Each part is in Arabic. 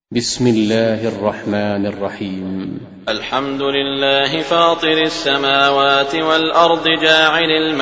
بسم الله الرحمن الرحيم. الحمد لله فاطر السماوات والأرض جاعل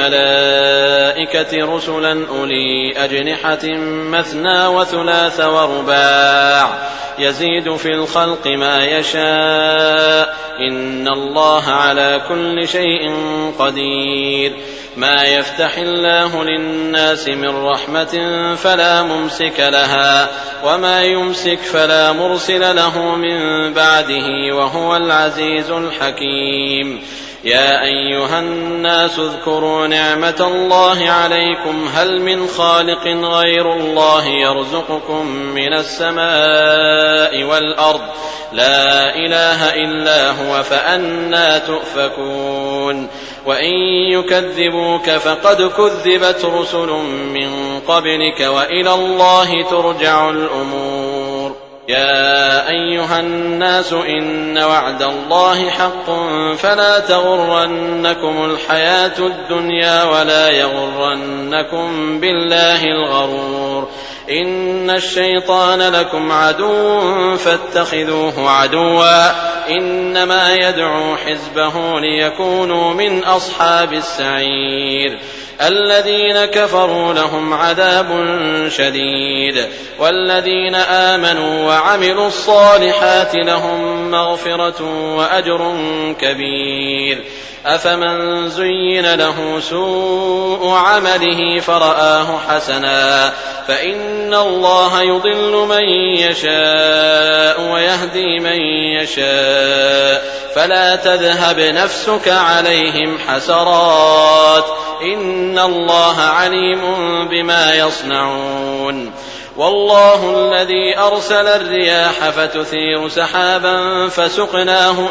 الملائكة رسلا أولي أجنحة مثنى وثلاث ورباع يزيد في الخلق ما يشاء إن الله على كل شيء قدير. ما يفتح الله للناس من رحمة فلا ممسك لها وما يمسك فلا مرسل له من بعده وهو العزيز الحكيم. يا أيها الناس اذكروا نعمة الله عليكم هل من خالق غير الله يرزقكم من السماء والأرض لا إله إلا هو فأنى تؤفكون. وإن يكذبوك فقد كذبت رسل من قبلك وإلى الله ترجع الأمور. يا أيها الناس إن وعد الله حق فلا تغرنكم الحياة الدنيا ولا يغرنكم بالله الغرور. إن الشيطان لكم عدو فاتخذوه عدوا إنما يدعو حزبه ليكونوا من أصحاب السعير. الذين كفروا لهم عذاب شديد والذين آمنوا وعملوا الصالحات لهم مغفرة وأجر كبير. أفمن زين له سوء عمله فرآه حسنا فإن الله يضل من يشاء ويهدي من يشاء فلا تذهب نفسك عليهم حسرات إن الله عليم بما يصنعون. والله الذي أرسل الرياح فتثير سحابا فسقناه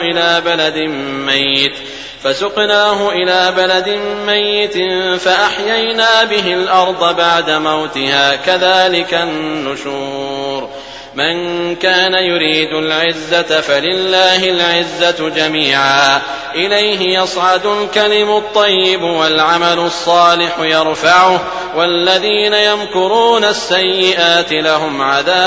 إلى بلد ميت فأحيينا به الأرض بعد موتها كذلك النشور. من كان يريد العزة فلله العزة جميعا إليه يصعد الكلم الطيب والعمل الصالح يرفعه والذين يمكرون السيئات لهم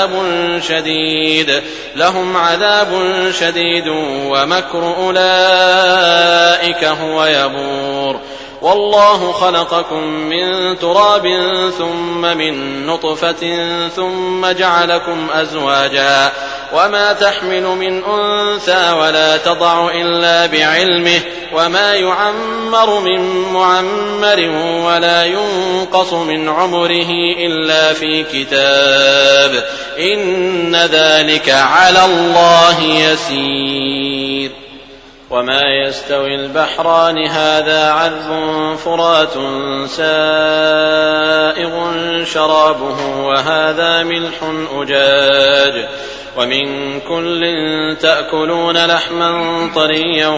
عذاب شديد ومكر أولئك هو يبور. والله خلقكم من تراب ثم من نطفة ثم جعلكم أزواجا وما تحمل من أنثى ولا تضع إلا بعلمه وما يعمر من معمر ولا ينقص من عمره إلا في كتاب إن ذلك على الله يسير. وما يستوي البحران هذا عذب فرات سائغ شرابه وهذا ملح أجاج ومن كل تأكلون لحما طريا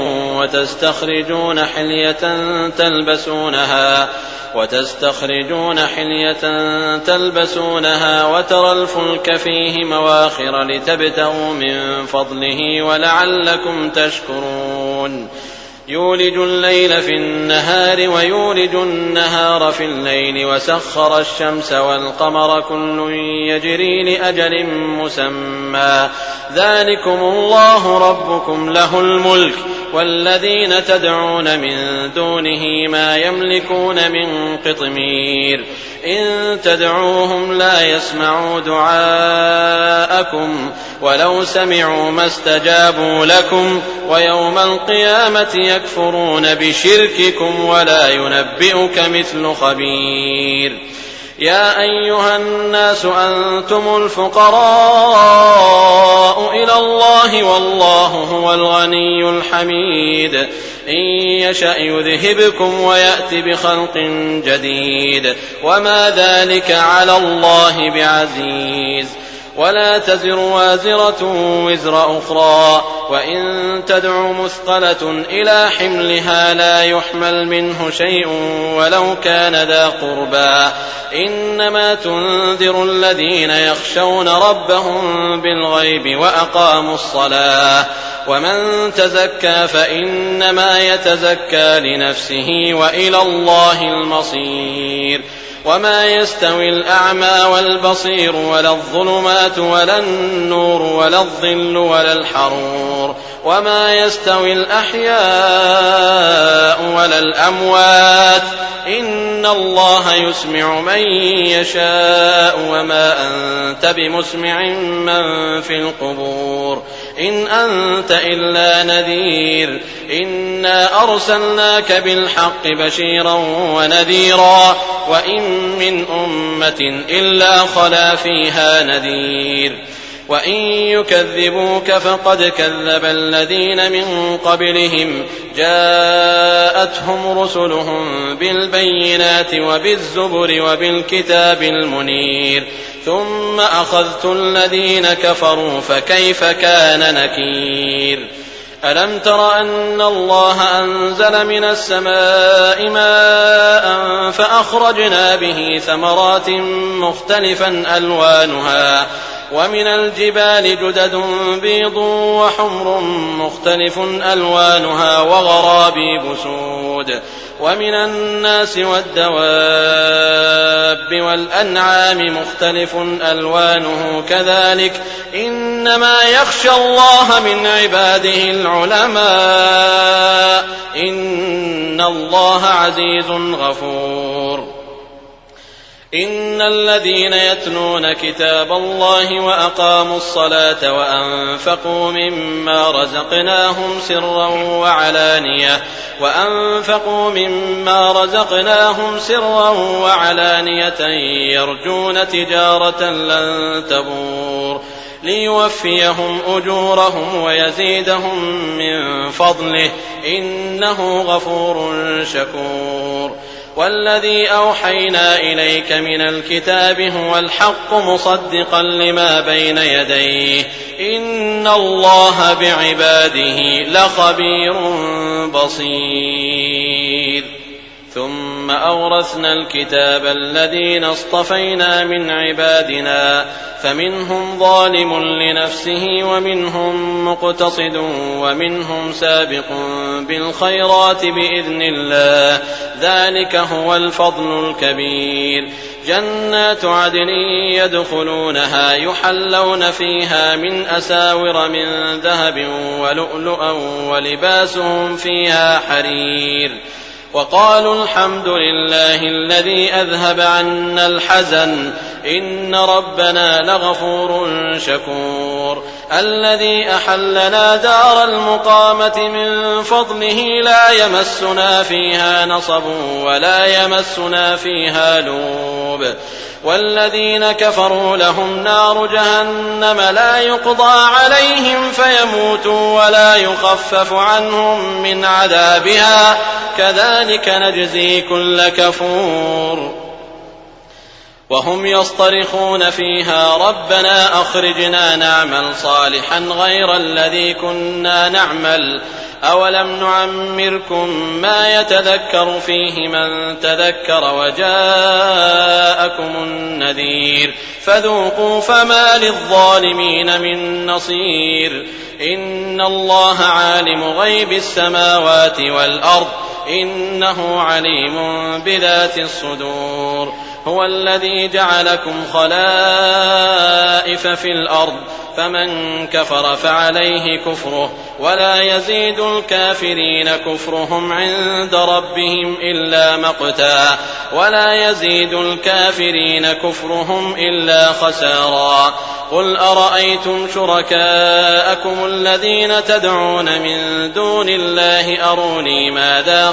وتستخرجون حلية تلبسونها وترى الفلك فيه مواخر لتبتغوا من فضله ولعلكم تشكرون. يولج الليل في النهار ويولج النهار في الليل وسخر الشمس والقمر كل يجري لأجل مسمى ذلكم الله ربكم له الملك والذين تدعون من دونه ما يملكون من قطمير. إن تدعوهم لا يسمعوا دعاءكم ولو سمعوا ما استجابوا لكم ويوم القيامة يكفرون بشرككم ولا ينبئك مثل خبير. يا أيها الناس أنتم الفقراء إلى الله والله هو الغني الحميد. إن يشأ يذهبكم ويأتي بخلق جديد وما ذلك على الله بعزيز. ولا تزر وازرة وزر أخرى وإن تدع مثقلة إلى حملها لا يحمل منه شيء ولو كان ذا قربى إنما تنذر الذين يخشون ربهم بالغيب وأقاموا الصلاة ومن تزكى فإنما يتزكى لنفسه وإلى الله المصير. وما يستوي الأعمى والبصير ولا الظلمات ولا النور ولا الظل ولا الحرور وما يستوي الأحياء ولا الأموات إن الله يسمع من يشاء وما أنت بمسمع من في القبور إن أنت إلا نذير إنا أرسلناك بالحق بشيرا ونذيرا وإن من أمة إلا خلا فيها نذير وإن يكذبوك فقد كذب الذين من قبلهم جاءتهم رسلهم بالبينات وبالزبر وبالكتاب المنير ثم أخذت الذين كفروا فكيف كان نكير ألم تر أن الله أنزل من السماء ماء فأخرجنا به ثمرات مختلفا ألوانها ومن الجبال جدد بيض وحمر مختلف ألوانها وغرابيب سود ومن الناس والدواب والأنعام مختلف ألوانه كذلك إنما يخشى الله من عباده العلماء إن الله عزيز غفور إن الذين يتلون كتاب الله وأقاموا الصلاة وأنفقوا مما رزقناهم سرا وعلانية يرجون تجارة لن تبور ليوفيهم أجورهم ويزيدهم من فضله إنه غفور شكور والذي أوحينا إليك من الكتاب هو الحق مصدقا لما بين يديه إن الله بعباده لخبير بصير ثم أورثنا الكتاب الذين اصطفينا من عبادنا فمنهم ظالم لنفسه ومنهم مقتصد ومنهم سابق بالخيرات بإذن الله ذلك هو الفضل الكبير جنات عدن يدخلونها يحلون فيها من أساور من ذهب ولؤلؤا ولباسهم فيها حرير وقالوا الحمد لله الذي أذهب عنا الحزن إن ربنا لغفور شكور الذي أحلنا دار المقامة من فضله لا يمسنا فيها نصب ولا يمسنا فيها لوب والذين كفروا لهم نار جهنم لا يقضى عليهم فيموتوا ولا يخفف عنهم من عذابها كذلك نجزي كل كفور وهم يصطرخون فيها ربنا أخرجنا نعمل صالحا غير الذي كنا نعمل أولم نعمركم ما يتذكر فيه من تذكر وجاءكم النذير فذوقوا فما للظالمين من نصير إن الله عالم غيب السماوات والأرض إنه عليم بذات الصدور هو الذي جعلكم خلائف في الأرض فمن كفر فعليه كفره ولا يزيد الكافرين كفرهم عند ربهم إلا مقتا ولا يزيد الكافرين كفرهم إلا خسارا قل أرأيتم شركاءكم الذين تدعون من دون الله أروني ماذا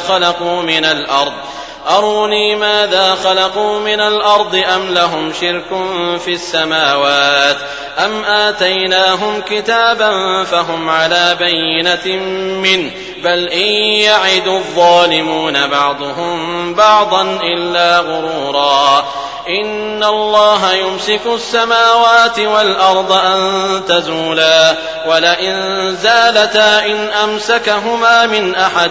خلقوا من الأرض أم لهم شرك في السماوات أم آتيناهم كتابا فهم على بينة منه بل إن يعد الظالمون بعضهم بعضا إلا غرورا إن الله يمسك السماوات والأرض أن تزولا ولئن زالتا إن أمسكهما من أحد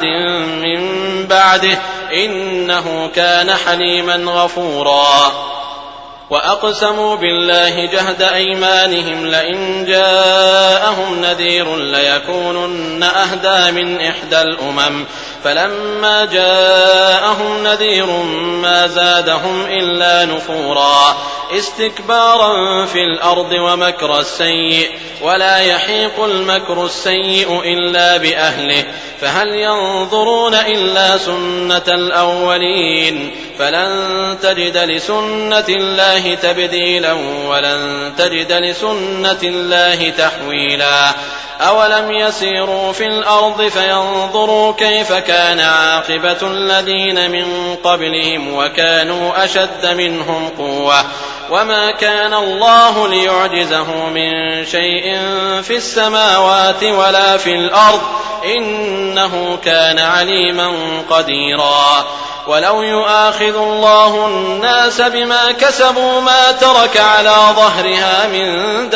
من بعده إنه كان حليما غفورا وأقسموا بالله جهد أيمانهم لئن جاءهم نذير ليكونن أهدى من إحدى الأمم فلما جاءهم نذير ما زادهم إلا نفورا استكبارا في الأرض ومكر السيء ولا يحيق المكر السيء إلا بأهله فهل ينظرون إلا سنة الأولين فلن تجد لسنة الله تبديلا ولن تجد لسنة الله تحويلا أولم يسيروا في الأرض فينظروا كيف كان عاقبة الذين من قبلهم وكانوا أشد منهم قوة وما كان الله ليعجزه من شيء في السماوات ولا في الأرض إنه كان عليما قديرا ولو يؤاخذ الله الناس بما كسبوا ما ترك على ظهرها من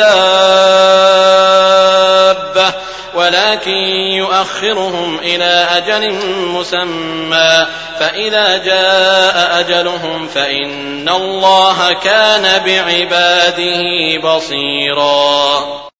دابة ولكن يؤخرهم إلى أجل مسمى فإذا جاء أجلهم فإن الله كان بعباده بصيرا.